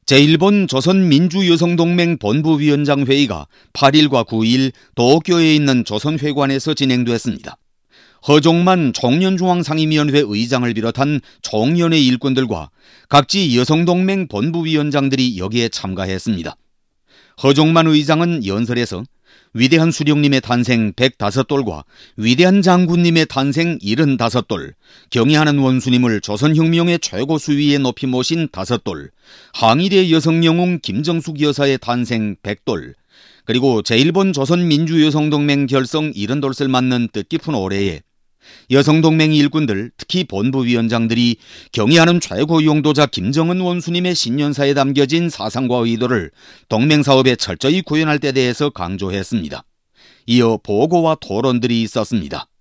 제1본 조선민주여성동맹 본부위원장 회의가 8일과 9일 도쿄에 있는 조선회관에서 진행됐습니다. 허종만 청년중앙상임위원회 의장을 비롯한 총연의 일꾼들과 각지 여성동맹 본부위원장들이 여기에 참가했습니다. 허종만 의장은 연설에서 위대한 수령님의 탄생 105돌과 위대한 장군님의 탄생 75돌, 경애하는 원수님을 조선혁명의 최고 수위에 높이 모신 5돌, 항일의 여성영웅 김정숙 여사의 탄생 100돌, 그리고 제1본 조선민주여성동맹 결성 70돌을 맞는 뜻깊은 올해에 여성동맹 일꾼들, 특히 본부위원장들이 경애하는 최고 용도자 김정은 원수님의 신년사에 담겨진 사상과 의도를 동맹사업에 철저히 구현할 때 대해서 강조했습니다. 이어 보고와 토론들이 있었습니다.